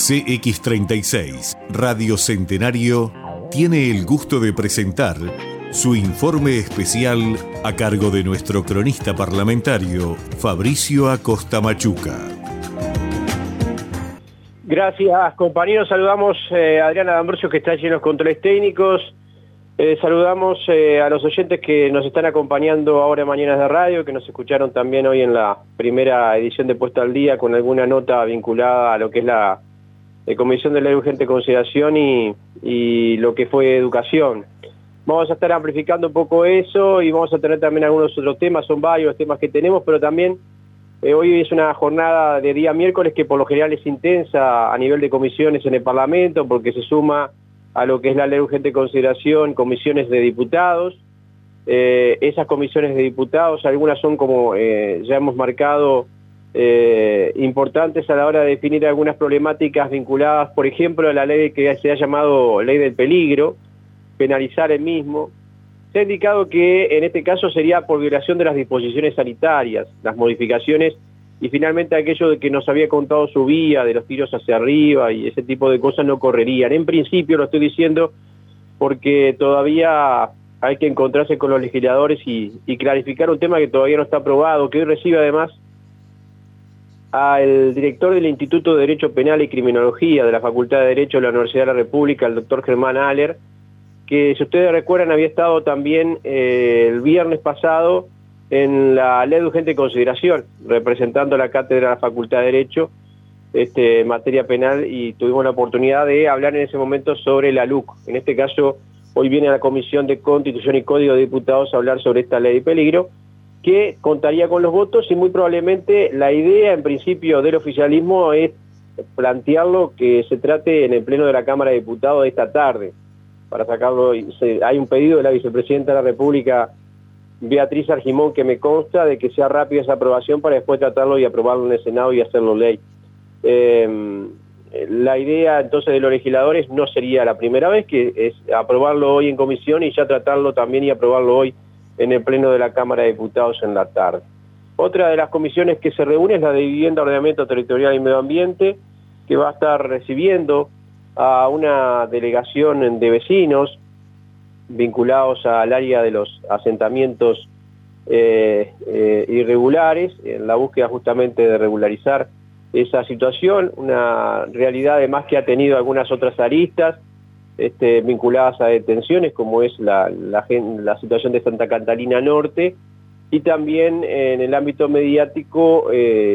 CX36 Radio Centenario tiene el gusto de presentar su informe especial a cargo de nuestro cronista parlamentario Fabricio Acosta Machuca. Gracias, compañeros. Saludamos a Adriana D'Ambrosio, que está allí en los controles técnicos. Saludamos a los oyentes que nos están acompañando ahora en Mañanas de Radio, que nos escucharon también hoy en la primera edición de Puesta al Día con alguna nota vinculada a lo que es la Comisión de Ley de Urgente Consideración y lo que fue educación. Vamos a estar amplificando un poco eso y vamos a tener también algunos otros temas, son varios los temas que tenemos, pero también hoy es una jornada de día miércoles que por lo general es intensa a nivel de comisiones en el Parlamento, porque se suma a lo que es la Ley de Urgente Consideración, comisiones de diputados. Esas comisiones de diputados, algunas son como ya hemos marcado, importantes a la hora de definir algunas problemáticas vinculadas, por ejemplo, a la ley que se ha llamado Ley del Peligro, penalizar el mismo. Se ha indicado que en este caso sería por violación de las disposiciones sanitarias, las modificaciones, y finalmente aquello de que nos había contado su vía, de los tiros hacia arriba y ese tipo de cosas no correrían. En principio lo estoy diciendo porque todavía hay que encontrarse con los legisladores y clarificar un tema que todavía no está aprobado, que hoy recibe además al director del Instituto de Derecho Penal y Criminología de la Facultad de Derecho de la Universidad de la República, el doctor Germán Aller, que si ustedes recuerdan había estado también el viernes pasado en la Ley de Urgente Consideración, representando la cátedra de la Facultad de Derecho, en materia penal, y tuvimos la oportunidad de hablar en ese momento sobre la LUC. En este caso, hoy viene a la Comisión de Constitución y Código de Diputados a hablar sobre esta ley de peligro, que contaría con los votos y muy probablemente la idea en principio del oficialismo es plantearlo que se trate en el Pleno de la Cámara de Diputados de esta tarde, para sacarlo. Hay un pedido de la Vicepresidenta de la República, Beatriz Argimón, que me consta de que sea rápida esa aprobación para después tratarlo y aprobarlo en el Senado y hacerlo ley. La idea entonces de los legisladores no sería la primera vez, que es aprobarlo hoy en comisión y ya tratarlo también y aprobarlo hoy en el Pleno de la Cámara de Diputados en la tarde. Otra de las comisiones que se reúne es la de Vivienda, Ordenamiento Territorial y Medio Ambiente, que va a estar recibiendo a una delegación de vecinos vinculados al área de los asentamientos irregulares, en la búsqueda justamente de regularizar esa situación, una realidad además que ha tenido algunas otras aristas vinculadas a detenciones, como es la situación de Santa Catalina Norte, y también en el ámbito mediático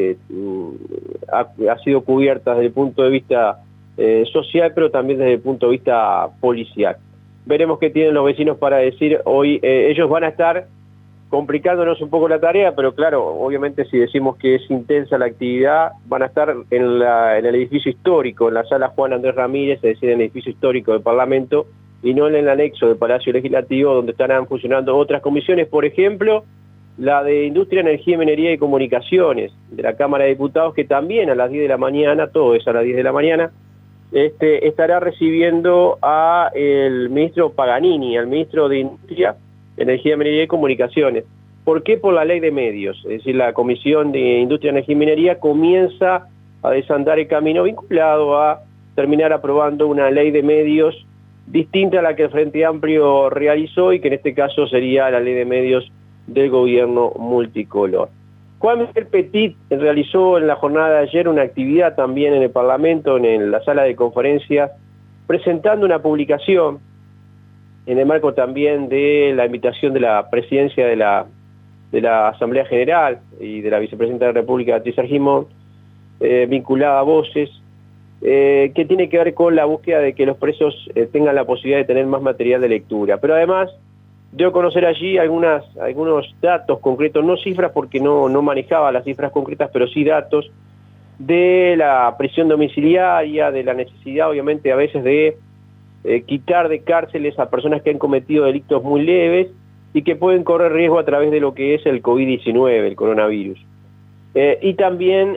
ha sido cubierta desde el punto de vista social, pero también desde el punto de vista policial. Veremos qué tienen los vecinos para decir hoy. Ellos van a estar complicándonos un poco la tarea, pero claro, obviamente si decimos que es intensa la actividad, van a estar en el edificio histórico, en la sala Juan Andrés Ramírez, es decir, en el edificio histórico del Parlamento, y no en el anexo del Palacio Legislativo, donde estarán funcionando otras comisiones, por ejemplo, la de Industria, Energía, Minería y Comunicaciones, de la Cámara de Diputados, que también a las 10 de la mañana, todo es a las 10 de la mañana, estará recibiendo a el ministro Paganini, al ministro de Industria, Energía, Minería y Comunicaciones. ¿Por qué? Por la ley de medios. Es decir, la Comisión de Industria, Energía y Minería comienza a desandar el camino vinculado a terminar aprobando una ley de medios distinta a la que el Frente Amplio realizó y que en este caso sería la ley de medios del gobierno multicolor. Juan Miguel Petit realizó en la jornada de ayer una actividad también en el Parlamento, en la sala de conferencias, presentando una publicación en el marco también de la invitación de la presidencia de la Asamblea General y de la Vicepresidenta de la República, Beatriz Argimón, vinculada a Voces, que tiene que ver con la búsqueda de que los presos tengan la posibilidad de tener más material de lectura. Pero además, dio a conocer allí algunos datos concretos, no cifras porque no manejaba las cifras concretas, pero sí datos de la prisión domiciliaria, de la necesidad obviamente a veces de quitar de cárceles a personas que han cometido delitos muy leves y que pueden correr riesgo a través de lo que es el COVID-19, el coronavirus. Y también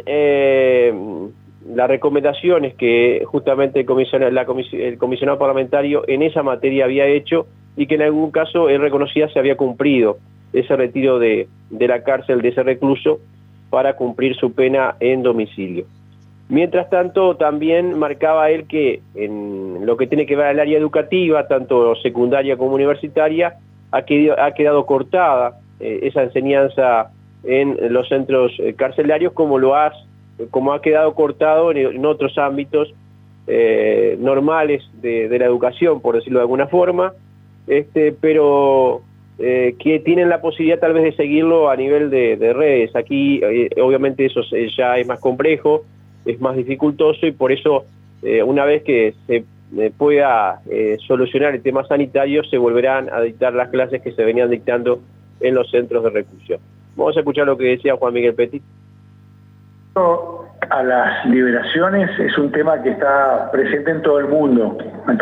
las recomendaciones que justamente el comisionado parlamentario en esa materia había hecho y que en algún caso él reconocía se había cumplido ese retiro de la cárcel de ese recluso para cumplir su pena en domicilio. Mientras tanto, también marcaba él que en lo que tiene que ver al área educativa, tanto secundaria como universitaria, ha quedado cortada esa enseñanza en los centros carcelarios, como ha quedado cortado en otros ámbitos normales de la educación, por decirlo de alguna forma, pero que tienen la posibilidad tal vez de seguirlo a nivel de redes. Aquí obviamente eso ya es más complejo, es más dificultoso, y por eso una vez que se pueda solucionar el tema sanitario, se volverán a dictar las clases que se venían dictando en los centros de reclusión. Vamos a escuchar lo que decía Juan Miguel Petit. A las liberaciones es un tema que está presente en todo el mundo,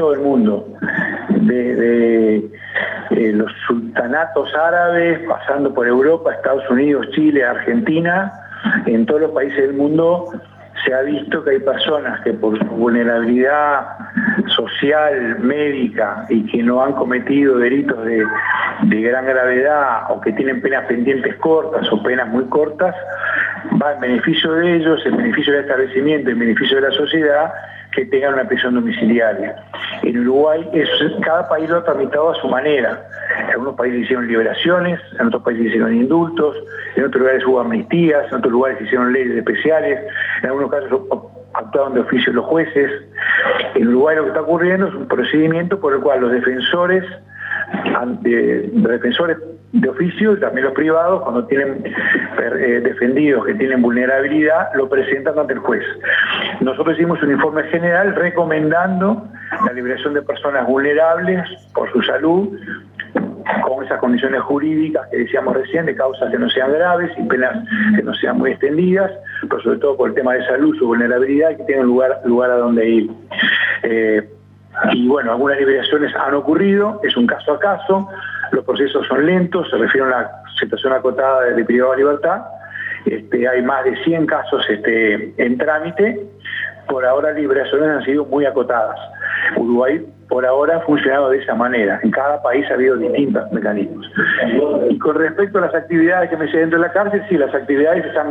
de los sultanatos árabes, pasando por Europa, Estados Unidos, Chile, Argentina. En todos los países del mundo se ha visto que hay personas que por su vulnerabilidad social, médica, y que no han cometido delitos de gran gravedad, o que tienen penas pendientes cortas o penas muy cortas, va en beneficio de ellos, en beneficio del establecimiento, en beneficio de la sociedad, que tengan una prisión domiciliaria. En Uruguay, cada país lo ha tramitado a su manera. En algunos países hicieron liberaciones, en otros países hicieron indultos, en otros lugares hubo amnistías, en otros lugares hicieron leyes especiales, en algunos casos actuaron de oficio los jueces. En Uruguay lo que está ocurriendo es un procedimiento por el cual los defensores de oficio, y también los privados, cuando tienen defendidos que tienen vulnerabilidad, lo presentan ante el juez. Nosotros hicimos un informe general recomendando la liberación de personas vulnerables por su salud, con esas condiciones jurídicas que decíamos recién, de causas que no sean graves y penas que no sean muy extendidas, pero sobre todo por el tema de salud, su vulnerabilidad, y que tengan lugar a donde ir. Y bueno, algunas liberaciones han ocurrido, es un caso a caso, los procesos son lentos, se refiere a una situación acotada de privado de libertad. Hay más de 100 casos en trámite. Por ahora las liberaciones han sido muy acotadas. Uruguay por ahora ha funcionado de esa manera. En cada país ha habido distintos mecanismos. Y con respecto a las actividades que me sé dentro de la cárcel, sí, las actividades se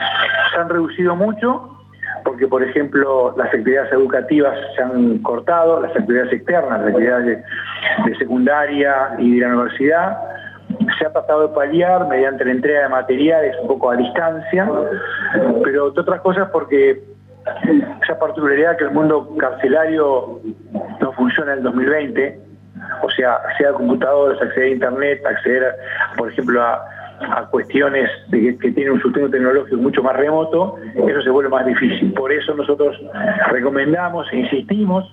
han reducido mucho, porque por ejemplo las actividades educativas se han cortado, las actividades externas, las actividades de secundaria y de la universidad, se ha tratado de paliar mediante la entrega de materiales un poco a distancia, pero entre otras cosas porque esa particularidad que el mundo carcelario no funciona en el 2020, o sea, acceder a computadores, acceder a internet, acceder, por ejemplo, a cuestiones que tienen un sustento tecnológico mucho más remoto, eso se vuelve más difícil. Por eso nosotros recomendamos e insistimos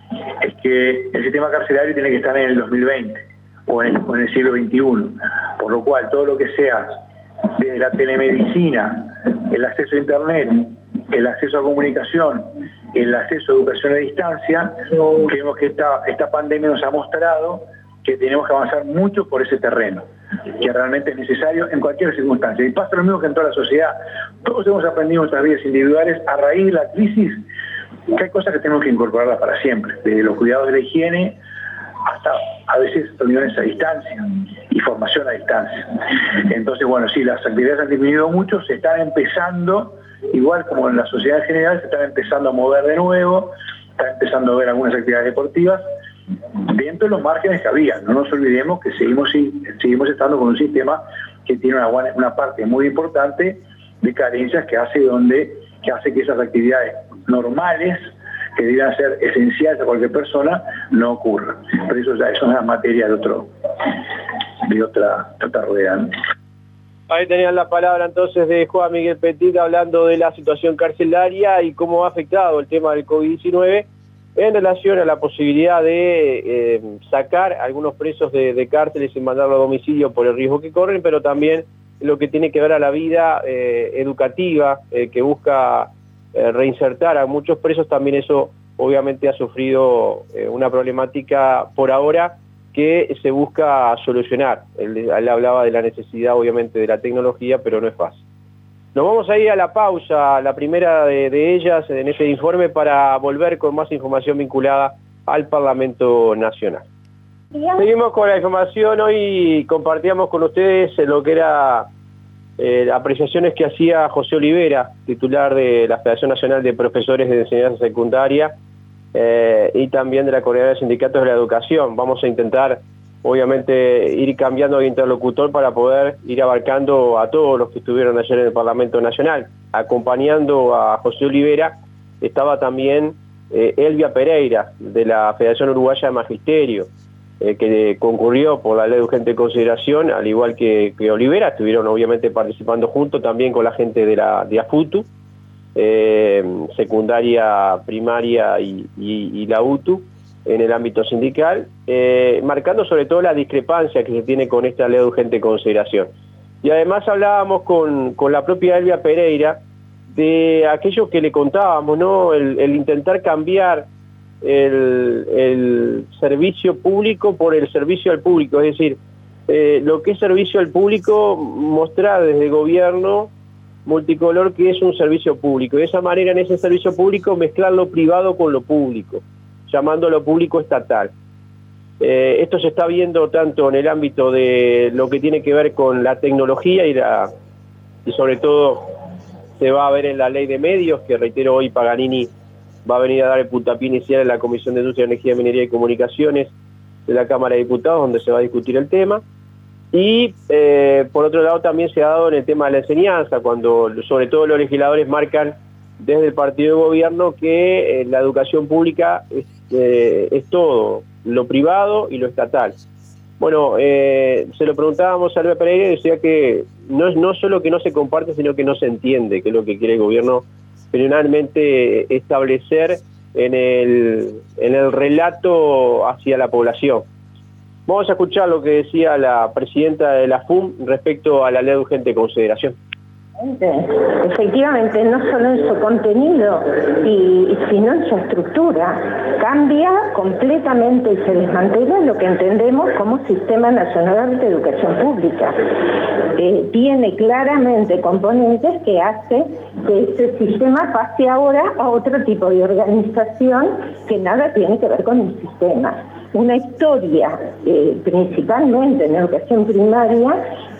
es que el sistema carcelario tiene que estar en el 2020 o en el siglo XXI, por lo cual todo lo que sea desde la telemedicina, el acceso a internet, el acceso a comunicación, el acceso a educación a distancia, creemos que esta pandemia nos ha mostrado que tenemos que avanzar mucho por ese terreno, que realmente es necesario en cualquier circunstancia. Y pasa lo mismo que en toda la sociedad. Todos hemos aprendido en nuestras vidas individuales a raíz de la crisis que hay cosas que tenemos que incorporarlas para siempre, desde los cuidados de la higiene hasta a veces reuniones a distancia y formación a distancia. Entonces, bueno, sí, las actividades han disminuido mucho, se están empezando, igual como en la sociedad en general, se están empezando a mover de nuevo, están empezando a ver algunas actividades deportivas, dentro de los márgenes que había. No nos olvidemos que seguimos estando con un sistema que tiene una parte muy importante de carencias que hace que esas actividades normales que deben ser esenciales a cualquier persona no ocurran. Pero eso es una materia de otra rueda, ¿no? Ahí tenían la palabra entonces de Juan Miguel Petit hablando de la situación carcelaria y cómo ha afectado el tema del COVID-19 en relación a la posibilidad de sacar a algunos presos de cárceles y mandarlo a domicilio por el riesgo que corren, pero también lo que tiene que ver a la vida educativa que busca reinsertar a muchos presos. También eso obviamente ha sufrido una problemática por ahora que se busca solucionar. Él hablaba de la necesidad obviamente de la tecnología, pero no es fácil. Nos vamos a ir a la pausa, la primera de ellas en este informe, para volver con más información vinculada al Parlamento Nacional. Seguimos con la información. Hoy compartíamos con ustedes lo que era apreciaciones que hacía José Olivera, titular de la Federación Nacional de Profesores de Enseñanza Secundaria y también de la Coordinadora de Sindicatos de la Educación. Vamos a intentar, obviamente, ir cambiando de interlocutor para poder ir abarcando a todos los que estuvieron ayer en el Parlamento Nacional. Acompañando a José Olivera estaba también Elvia Pereira, de la Federación Uruguaya de Magisterio, que concurrió por la ley de urgente consideración, al igual que Olivera. Estuvieron obviamente participando juntos también con la gente de AFUTU, secundaria, primaria y la UTU, en el ámbito sindical, marcando sobre todo la discrepancia que se tiene con esta ley de urgente consideración. Y además hablábamos con la propia Elvia Pereira de aquello que le contábamos, ¿no? El intentar cambiar el servicio público por el servicio al público, es decir, lo que es servicio al público, mostrar desde el gobierno multicolor que es un servicio público, y de esa manera en ese servicio público mezclar lo privado con lo público, llamándolo público estatal. Esto se está viendo tanto en el ámbito de lo que tiene que ver con la tecnología y sobre todo se va a ver en la ley de medios, que reitero, hoy Paganini va a venir a dar el puntapié inicial en la Comisión de Industria, Energía, Minería y Comunicaciones de la Cámara de Diputados, donde se va a discutir el tema. Y por otro lado también se ha dado en el tema de la enseñanza, cuando sobre todo los legisladores marcan desde el partido de gobierno que la educación pública es todo, lo privado y lo estatal. Bueno, se lo preguntábamos a Elvia Pereira y decía que no solo que no se comparte, sino que no se entiende, que es lo que quiere el gobierno finalmente establecer en el relato hacia la población. Vamos a escuchar lo que decía la presidenta de la FUM respecto a la ley de urgente consideración. Efectivamente, no solo en su contenido, sino en su estructura. Cambia completamente y se desmantela lo que entendemos como Sistema Nacional de Educación Pública. Tiene claramente componentes que hace que ese sistema pase ahora a otro tipo de organización que nada tiene que ver con el sistema. Una historia, principalmente en educación primaria,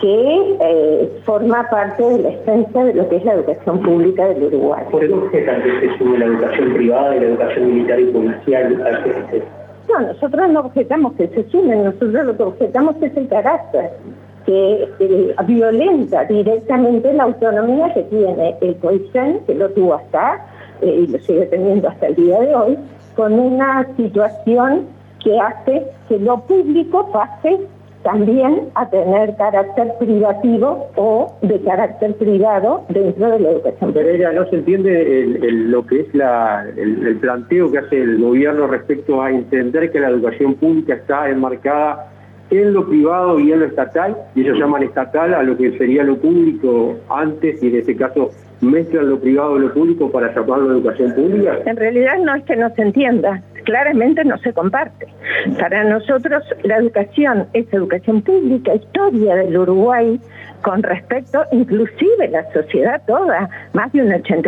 que forma parte de la esencia de lo que es la educación pública del Uruguay. ¿Por qué objetan que se sube la educación privada y la educación militar y policial al CNC? No, nosotros no objetamos que se sumen, nosotros lo que objetamos es el carácter que violenta directamente la autonomía que tiene el COICEN, que lo tuvo hasta, y lo sigue teniendo hasta el día de hoy, con una situación que hace que lo público pase también a tener carácter privativo o de carácter privado dentro de la educación. Pero ella no se entiende lo que es el planteo que hace el gobierno respecto a entender que la educación pública está enmarcada en lo privado y en lo estatal, y ellos llaman estatal a lo que sería lo público antes, y en este caso mezclan lo privado y lo público para llamarlo educación pública. En realidad no es que no se entienda, claramente no se comparte. Para nosotros la educación es educación pública, historia del Uruguay, con respecto, inclusive la sociedad toda, más de un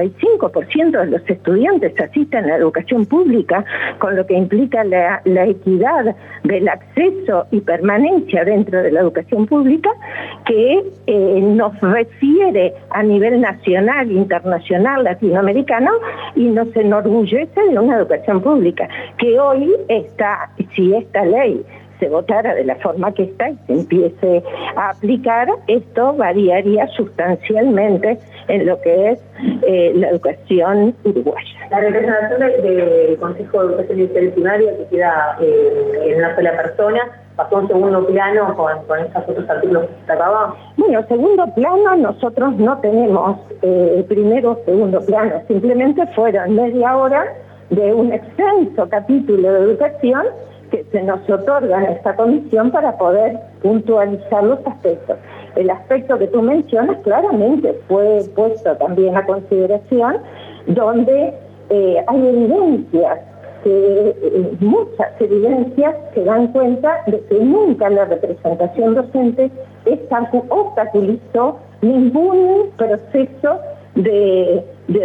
85% de los estudiantes asisten a la educación pública, con lo que implica la equidad del acceso y permanencia dentro de la educación pública, que nos refiere a nivel nacional, internacional, latinoamericano, y nos enorgullece de una educación pública, que hoy está, si esta ley se votara de la forma que está y se empiece a aplicar, esto variaría sustancialmente en lo que es la educación uruguaya. La representación del Consejo de Educación Inicial y Primaria, que queda en una sola persona, pasó a un segundo plano con esos otros artículos que se acababan. Bueno, segundo plano nosotros no tenemos primero o segundo plano, simplemente fueron media hora de un extenso capítulo de educación que se nos otorga en esta comisión para poder puntualizar los aspectos. El aspecto que tú mencionas claramente fue puesto también a consideración, donde hay evidencias, muchas evidencias que dan cuenta de que nunca la representación docente obstaculizó ningún proceso de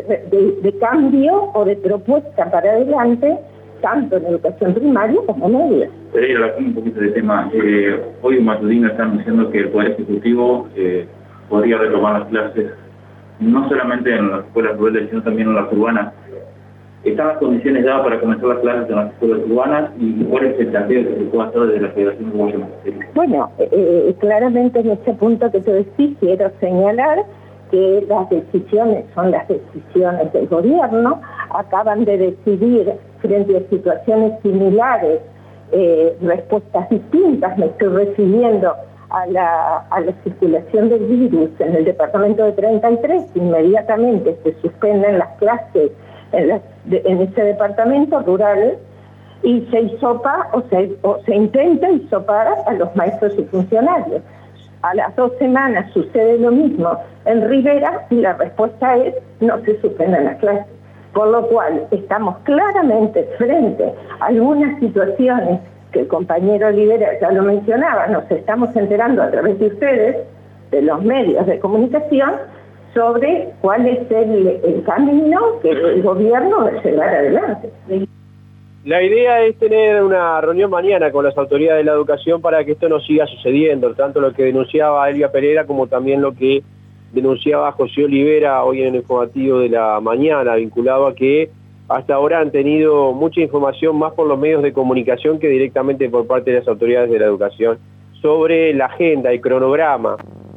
cambio o de propuesta para adelante, tanto en educación primaria como media. Pereira, un poquito de tema. Hoy en Matutino están diciendo que el Poder Ejecutivo podría retomar las clases, no solamente en las escuelas rurales, sino también en las urbanas. ¿Están las condiciones ya para comenzar las clases en las escuelas urbanas y cuál es el planteo que se puede hacer desde la Federación Uruguaya de Magisterio? Bueno, claramente en este punto que te decís, quiero señalar que las decisiones son las decisiones del gobierno, acaban de decidir frente a situaciones similares, respuestas distintas. Me estoy refiriendo a la circulación del virus en el departamento de 33, inmediatamente se suspenden las clases en ese departamento rural y se hisopa o se intenta hisopar a los maestros y funcionarios. A las 2 semanas sucede lo mismo en Rivera y la respuesta es no se suspenden las clases. Por lo cual estamos claramente frente a algunas situaciones que el compañero Olivera ya lo mencionaba, nos estamos enterando a través de ustedes, de los medios de comunicación, sobre cuál es el camino que el gobierno va a llevar adelante. La idea es tener una reunión mañana con las autoridades de la educación para que esto no siga sucediendo, tanto lo que denunciaba Elvia Pereira como también lo que denunciaba José Olivera hoy en el informativo de la mañana, vinculado a que hasta ahora han tenido mucha información más por los medios de comunicación que directamente por parte de las autoridades de la educación sobre la agenda y cronograma.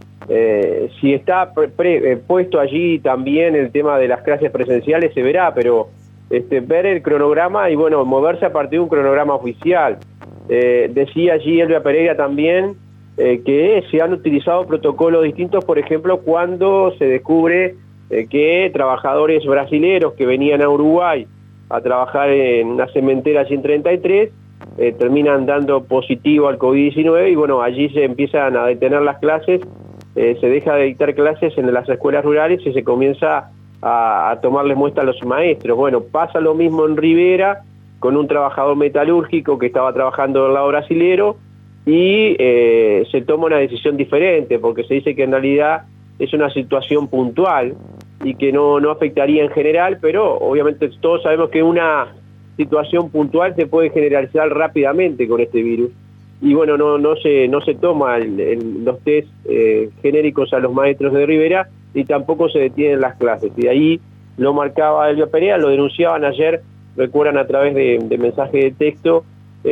Si está puesto allí también el tema de las clases presenciales se verá, pero ver el cronograma y bueno, moverse a partir de un cronograma oficial. Decía allí Elvia Pereira también que se han utilizado protocolos distintos, por ejemplo, cuando se descubre que trabajadores brasileros que venían a Uruguay a trabajar en una cementera allí en 33 terminan dando positivo al COVID-19 y bueno, allí se empiezan a detener las clases, se deja de dictar clases en las escuelas rurales y se comienza a tomarles muestra a los maestros. Bueno, pasa lo mismo en Rivera con un trabajador metalúrgico que estaba trabajando del lado brasilero y se toma una decisión diferente porque se dice que en realidad es una situación puntual y que no afectaría en general, pero obviamente todos sabemos que una situación puntual se puede generalizar rápidamente con este virus. Y bueno, no se toma los test genéricos a los maestros de Rivera y tampoco se detienen las clases. Y de ahí lo marcaba Elvia Pereira, lo denunciaban ayer, recuerdan a través de mensaje de texto,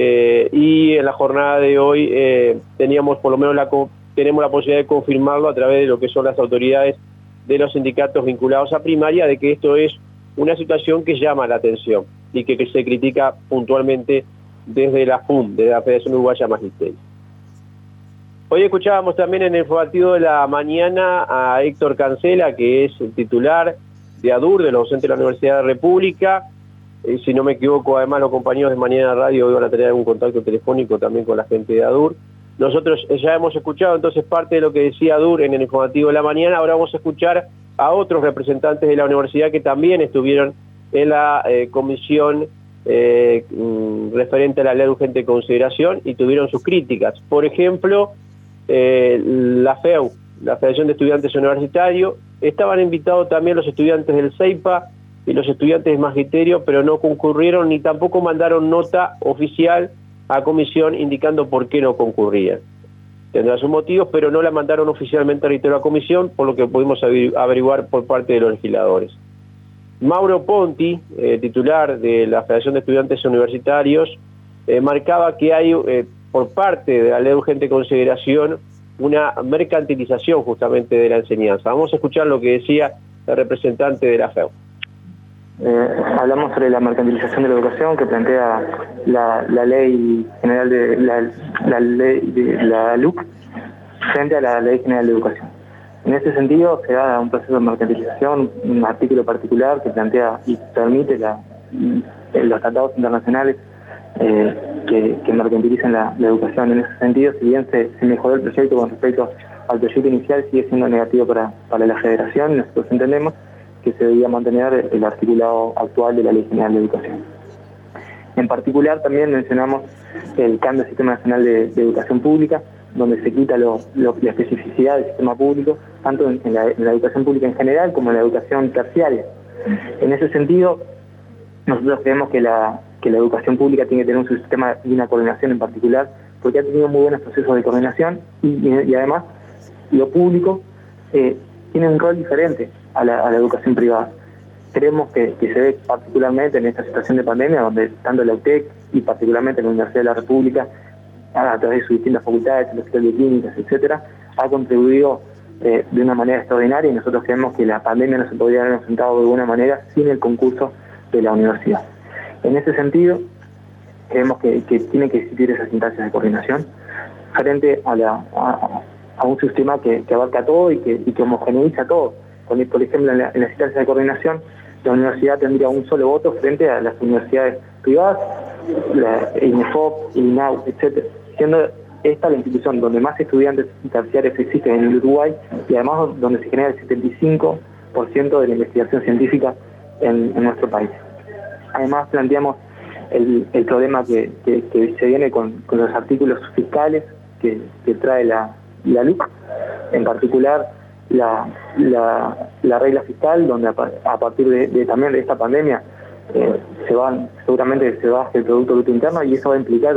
y en la jornada de hoy teníamos por lo menos tenemos la posibilidad de confirmarlo a través de lo que son las autoridades de los sindicatos vinculados a primaria, de que esto es una situación que llama la atención y que se critica puntualmente desde la FUM, de la Federación Uruguaya de Magisterio. Hoy escuchábamos también en el informativo de la mañana a Héctor Cancela, que es el titular de ADUR, de los docentes de la Universidad de la República. Si no me equivoco, además los compañeros de Mañana Radio hoy van a tener algún contacto telefónico también con la gente de ADUR. Nosotros ya hemos escuchado entonces parte de lo que decía ADUR en el informativo de la mañana. Ahora vamos a escuchar a otros representantes de la universidad que también estuvieron en la comisión referente a la ley de urgente consideración y tuvieron sus críticas. Por ejemplo, la FEU, la Federación de Estudiantes Universitarios, estaban invitados también los estudiantes del CEIPA y los estudiantes de Magisterio, pero no concurrieron ni tampoco mandaron nota oficial a comisión indicando por qué no concurrían. Tendrá sus motivos, pero no la mandaron oficialmente, reitero, a comisión, por lo que pudimos averiguar por parte de los legisladores. Mauro Ponti, titular de la Federación de Estudiantes Universitarios, marcaba que hay por parte de la ley de urgente consideración una mercantilización justamente de la enseñanza. Vamos a escuchar lo que decía el representante de la FEU. Hablamos sobre la mercantilización de la educación que plantea la ley general de la ley de la LUC frente a la ley general de educación. En este sentido se da un proceso de mercantilización, un artículo particular que plantea y permite los tratados internacionales que mercantilicen la educación. En ese sentido, si bien se mejoró el proyecto con respecto al proyecto inicial, sigue siendo negativo para la federación. Nosotros entendemos que se debía mantener el articulado actual de la Ley General de Educación. En particular también mencionamos el cambio del Sistema Nacional de Educación Pública, donde se quita la especificidad del sistema público, tanto en la educación pública en general como en la educación terciaria. En ese sentido, nosotros creemos que la educación pública tiene que tener un sistema y una coordinación en particular, porque ha tenido muy buenos procesos de coordinación y además lo público tiene un rol diferente a la educación privada. Creemos que se ve particularmente en esta situación de pandemia, donde tanto la UTEC y particularmente la Universidad de la República, a través de sus distintas facultades, el Hospital de Clínicas, etcétera, ha contribuido de una manera extraordinaria, y nosotros creemos que la pandemia no se podría haber enfrentado de alguna manera sin el concurso de la universidad. En ese sentido, creemos que tiene que existir esas instancias de coordinación frente a un sistema que abarca todo y que homogeneiza todo. Por ejemplo, en las instancias de coordinación, la universidad tendría un solo voto frente a las universidades privadas, la INEFOP, INAU, etc., siendo esta la institución donde más estudiantes terciarios existen en el Uruguay, y además donde se genera el 75% de la investigación científica en nuestro país. Además planteamos el problema que se viene con los artículos fiscales que trae la LUC, en particular la regla fiscal, donde a partir también de esta pandemia seguramente se baje el Producto Bruto Interno, y eso va a implicar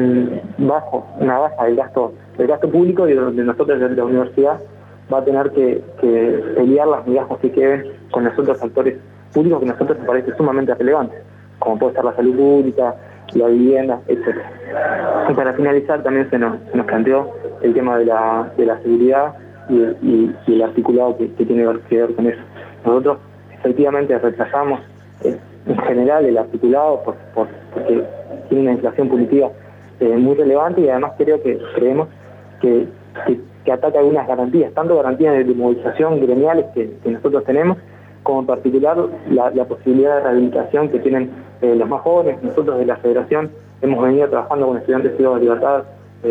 una baja del gasto público, y donde nosotros desde la universidad va a tener que pelear las migajas que queden con los otros actores públicos que a nosotros nos parece sumamente relevantes, como puede ser la salud pública, la vivienda, etc. Y para finalizar también se nos planteó el tema de la seguridad y el articulado que tiene que ver con eso. Nosotros efectivamente rechazamos en general el articulado porque tiene una inflación punitiva muy relevante, y además creemos que ataca algunas garantías, tanto garantías de movilización gremiales que nosotros tenemos, como en particular la posibilidad de rehabilitación que tienen los más jóvenes. Nosotros de la Federación hemos venido trabajando con estudiantes privados de libertad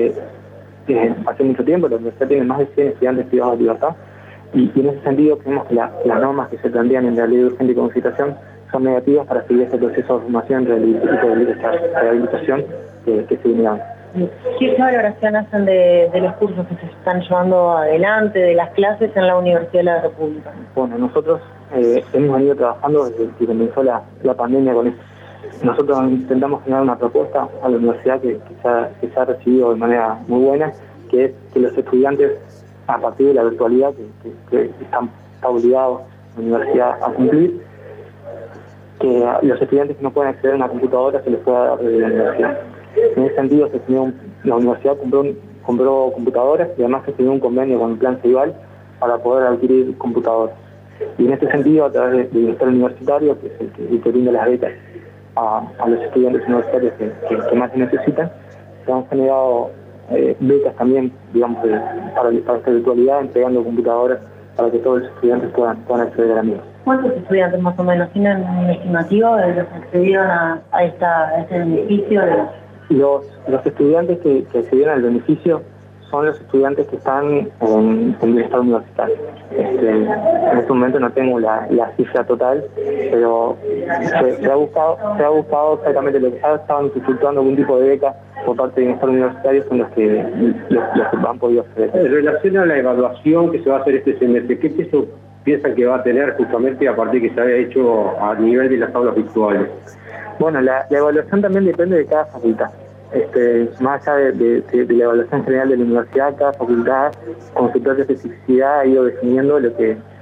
hace mucho tiempo. La universidad tiene más de 100 estudiantes privados de libertad, y en ese sentido creemos que las normas que se plantean en la Ley de Urgente Conciliación son negativas para seguir este proceso de formación y rehabilitación que se viene dando. ¿Qué valoración hacen de los cursos que se están llevando adelante, de las clases en la Universidad de la República? Bueno, nosotros hemos venido trabajando desde que comenzó la pandemia con esto. Nosotros intentamos generar una propuesta a la universidad que se ha recibido de manera muy buena, que es que los estudiantes, a partir de la virtualidad que está obligado la universidad a cumplir, que los estudiantes que no pueden acceder a una computadora se les pueda dar de la universidad. En ese sentido, la universidad compró computadoras, y además se firmó un convenio con el Plan Ceibal para poder adquirir computadoras. Y en este sentido, a través del Bienestar Universitario, que es el que brinda las becas a los estudiantes universitarios que más se necesitan, se han generado becas también, digamos, para esta virtualidad, entregando computadoras para que todos los estudiantes puedan acceder a la misma. ¿Cuántos estudiantes más o menos tienen un estimativo de los que accedieron a este beneficio? Los estudiantes que accedieron al beneficio son los estudiantes que están en bienestar universitario. En este momento no tengo la cifra total, pero se ha buscado exactamente lo que ya estaban consultando algún tipo de beca por parte de bienestar universitario, son los que han podido acceder. En relación a la evaluación que se va a hacer este semestre, ¿qué peso piensan que va a tener justamente a partir de que se haya hecho a nivel de las aulas virtuales? Bueno, la evaluación también depende de cada facultad. Más allá de la evaluación general de la universidad, cada facultad con su propia especificidad ha ido definiendo el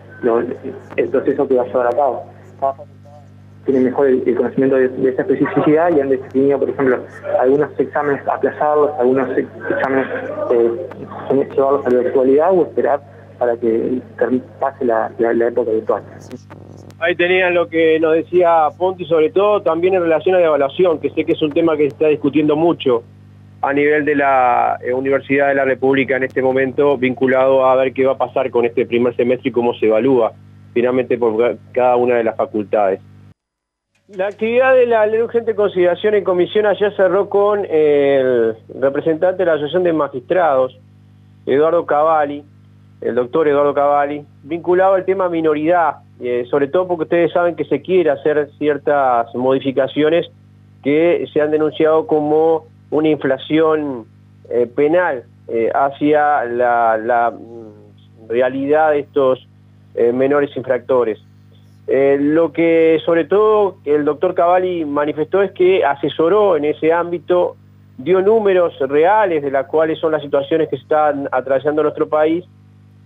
proceso que va a llevar a cabo. Cada facultad tiene mejor el conocimiento de esa especificidad, y han definido, por ejemplo, algunos exámenes aplazarlos, algunos exámenes llevarlos a la virtualidad o esperar para que pase la época virtual. Ahí tenían lo que nos decía Ponti, sobre todo también en relación a la evaluación, que sé que es un tema que se está discutiendo mucho a nivel de la Universidad de la República en este momento, vinculado a ver qué va a pasar con este primer semestre y cómo se evalúa finalmente por cada una de las facultades. La actividad de la Ley de Urgente Consideración en comisión ayer cerró con el representante de la Asociación de Magistrados, Eduardo Cavalli, el doctor Eduardo Cavalli, vinculado al tema minoridad, sobre todo porque ustedes saben que se quiere hacer ciertas modificaciones que se han denunciado como una inflación penal hacia la realidad de estos menores infractores. Lo que sobre todo el doctor Cavalli manifestó es que asesoró en ese ámbito, dio números reales de las cuales son las situaciones que están atravesando nuestro país,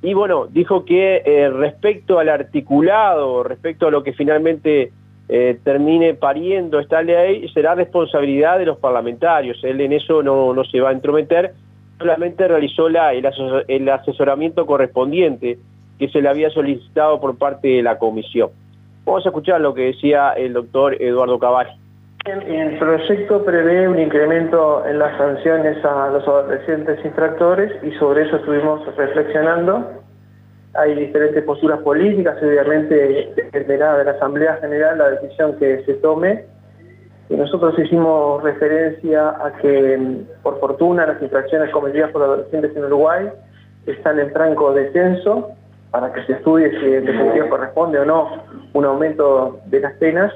Y bueno, dijo que respecto al articulado, respecto a lo que finalmente termine pariendo esta ley, será responsabilidad de los parlamentarios. Él en eso no se va a entrometer, solamente realizó el asesoramiento correspondiente que se le había solicitado por parte de la comisión. Vamos a escuchar lo que decía el doctor Eduardo Cavalli. El proyecto prevé un incremento en las sanciones a los adolescentes infractores y sobre eso estuvimos reflexionando. Hay diferentes posturas políticas, obviamente dependerá de la Asamblea General la decisión que se tome. Y nosotros hicimos referencia a que, por fortuna, las infracciones cometidas por adolescentes en Uruguay están en franco descenso, para que se estudie si en definitiva corresponde o no un aumento de las penas.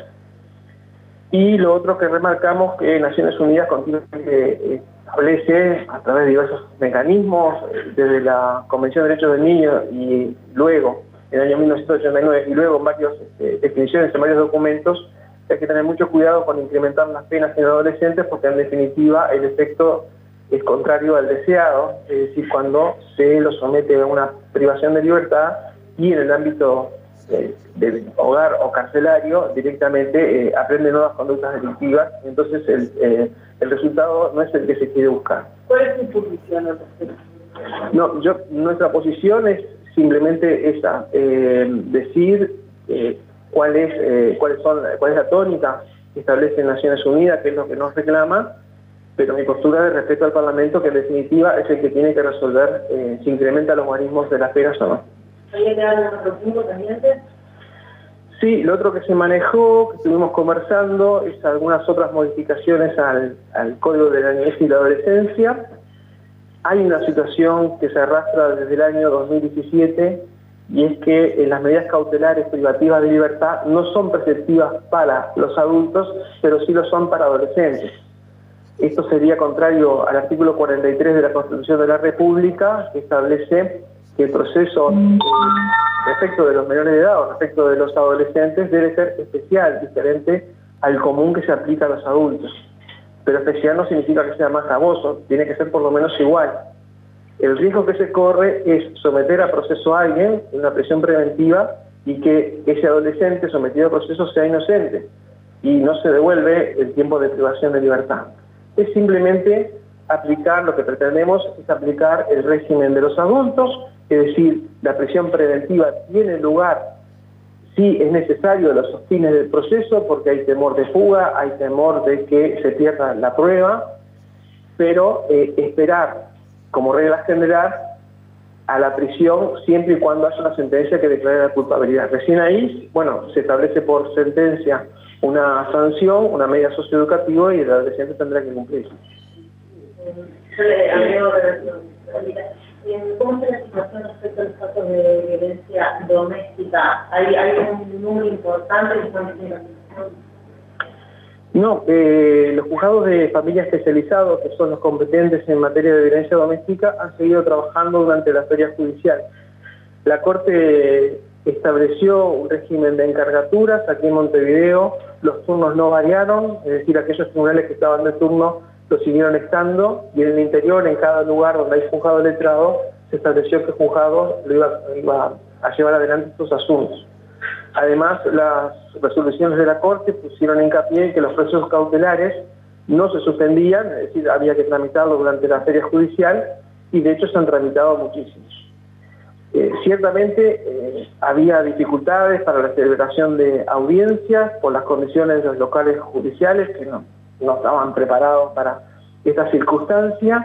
Y lo otro que remarcamos que Naciones Unidas continuamente establece a través de diversos mecanismos, desde la Convención de Derechos del Niño y luego, en el año 1989, y luego en varias definiciones, en varios documentos, que hay que tener mucho cuidado con incrementar las penas en adolescentes porque en definitiva el efecto es contrario al deseado, es decir, cuando se los somete a una privación de libertad y en el ámbito del hogar o carcelario directamente aprende nuevas conductas delictivas, entonces el resultado no es el que se quiere buscar. ¿Cuál es tu posición al respecto? No, nuestra posición es simplemente esa, decir cuál es la tónica que establece Naciones Unidas, que es lo que nos reclama, pero mi postura de respeto al Parlamento, que en definitiva es el que tiene que resolver si incrementa los guarismos de las penas o no. ¿Hay que dar un objetivo pendiente? Sí, lo otro que se manejó, que estuvimos conversando, es algunas otras modificaciones al Código de la Niñez y la Adolescencia. Hay una situación que se arrastra desde el año 2017 y es que las medidas cautelares privativas de libertad no son preceptivas para los adultos, pero sí lo son para adolescentes. Esto sería contrario al artículo 43 de la Constitución de la República, que establece que el proceso respecto de los menores de edad o respecto de los adolescentes debe ser especial, diferente al común que se aplica a los adultos. Pero especial no significa que sea más gravoso, tiene que ser por lo menos igual. El riesgo que se corre es someter a proceso a alguien en una prisión preventiva y que ese adolescente sometido a proceso sea inocente y no se devuelve el tiempo de privación de libertad. Es simplemente aplicar, lo que pretendemos es aplicar el régimen de los adultos, es decir, la prisión preventiva tiene lugar si es necesario los fines del proceso, porque hay temor de fuga, hay temor de que se pierda la prueba, pero esperar como regla general a la prisión siempre y cuando haya una sentencia que declare la culpabilidad. Recién ahí, bueno, se establece por sentencia una sanción, una medida socioeducativa y el adolescente tendrá que cumplir. ¿Cómo está la situación respecto a los casos de violencia doméstica? ¿Hay un número importante que están teniendo? No, los juzgados de familia especializados, que son los competentes en materia de violencia doméstica, han seguido trabajando durante la feria judicial. La Corte estableció un régimen de encargaturas. Aquí en Montevideo los turnos no variaron, es decir, aquellos tribunales que estaban de turno lo siguieron estando, y en el interior, en cada lugar donde hay juzgado letrado, se estableció que el juzgado lo iba a llevar adelante estos asuntos. Además, las resoluciones de la Corte pusieron hincapié en que los procesos cautelares no se suspendían, es decir, había que tramitarlos durante la feria judicial, y de hecho se han tramitado muchísimos. Ciertamente había dificultades para la celebración de audiencias por las condiciones de los locales judiciales que no estaban preparados para estas circunstancias.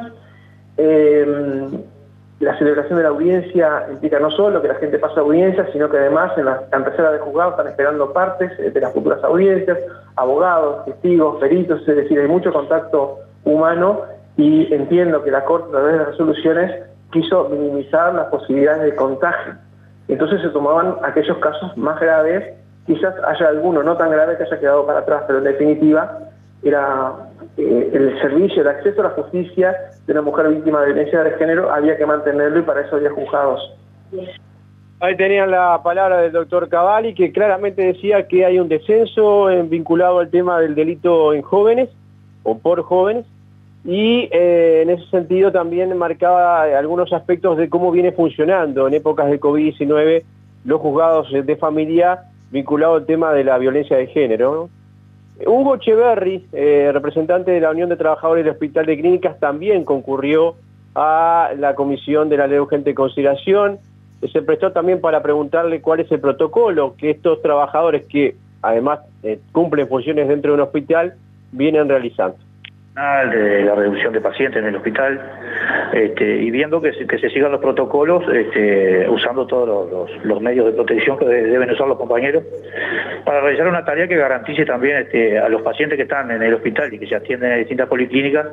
La celebración de la audiencia implica no solo que la gente pase audiencias, sino que además en la antesala de juzgados están esperando partes de las futuras audiencias, abogados, testigos, peritos, es decir, hay mucho contacto humano, y entiendo que la Corte a través de las resoluciones quiso minimizar las posibilidades de contagio. Entonces se tomaban aquellos casos más graves, quizás haya alguno no tan grave que haya quedado para atrás, pero en definitiva era el servicio, el acceso a la justicia de una mujer víctima de violencia de género, había que mantenerlo y para eso había juzgados. Ahí tenían la palabra del doctor Cavalli, que claramente decía que hay un descenso vinculado al tema del delito en jóvenes o por jóvenes, y en ese sentido también marcaba algunos aspectos de cómo viene funcionando en épocas de COVID-19 los juzgados de familia vinculados al tema de la violencia de género, ¿no? Hugo Echeverry, representante de la Unión de Trabajadores del Hospital de Clínicas, también concurrió a la comisión de la ley de urgente consideración. Se prestó también para preguntarle cuál es el protocolo que estos trabajadores que además cumplen funciones dentro de un hospital vienen realizando. De la reducción de pacientes en el hospital, y viendo que se sigan los protocolos, usando todos los medios de protección que deben usar los compañeros para realizar una tarea que garantice también a los pacientes que están en el hospital y que se atienden en distintas policlínicas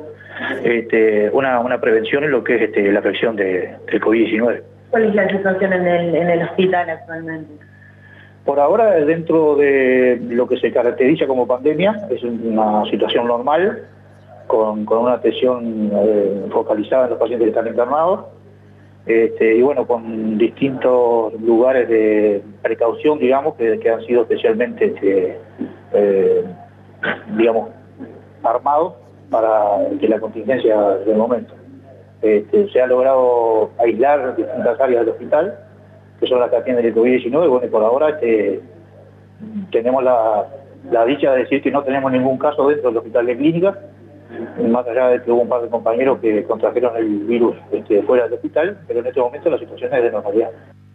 una prevención en lo que es la afección del COVID-19. ¿Cuál es la situación en el hospital actualmente? Por ahora, dentro de lo que se caracteriza como pandemia, es una situación normal, con una atención focalizada en los pacientes que están internados, y bueno, con distintos lugares de precaución, digamos, que han sido especialmente, digamos, armados para la contingencia del momento. Se ha logrado aislar distintas áreas del hospital, que son las que atienden el COVID-19, bueno, y por ahora tenemos la dicha de decir que no tenemos ningún caso dentro del hospital de clínicas, más allá de que hubo un par de compañeros que contrajeron el virus fuera del hospital, pero en este momento la situación es de normalidad.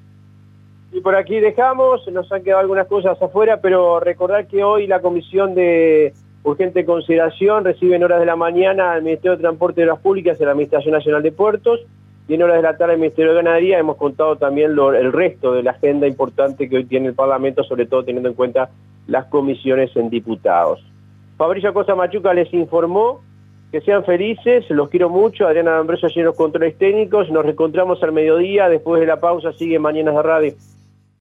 Y por aquí dejamos, nos han quedado algunas cosas afuera, pero recordar que hoy la Comisión de Urgente Consideración recibe en horas de la mañana al Ministerio de Transporte de Obras Públicas y a la Administración Nacional de Puertos, y en horas de la tarde al Ministerio de Ganadería. Hemos contado también el resto de la agenda importante que hoy tiene el Parlamento, sobre todo teniendo en cuenta las comisiones en diputados. Fabricio Acosta Machuca les informó. Que sean felices, los quiero mucho. Adriana D'Ambrosio allí en los controles técnicos. Nos reencontramos al mediodía. Después de la pausa sigue Mañanas de Radio.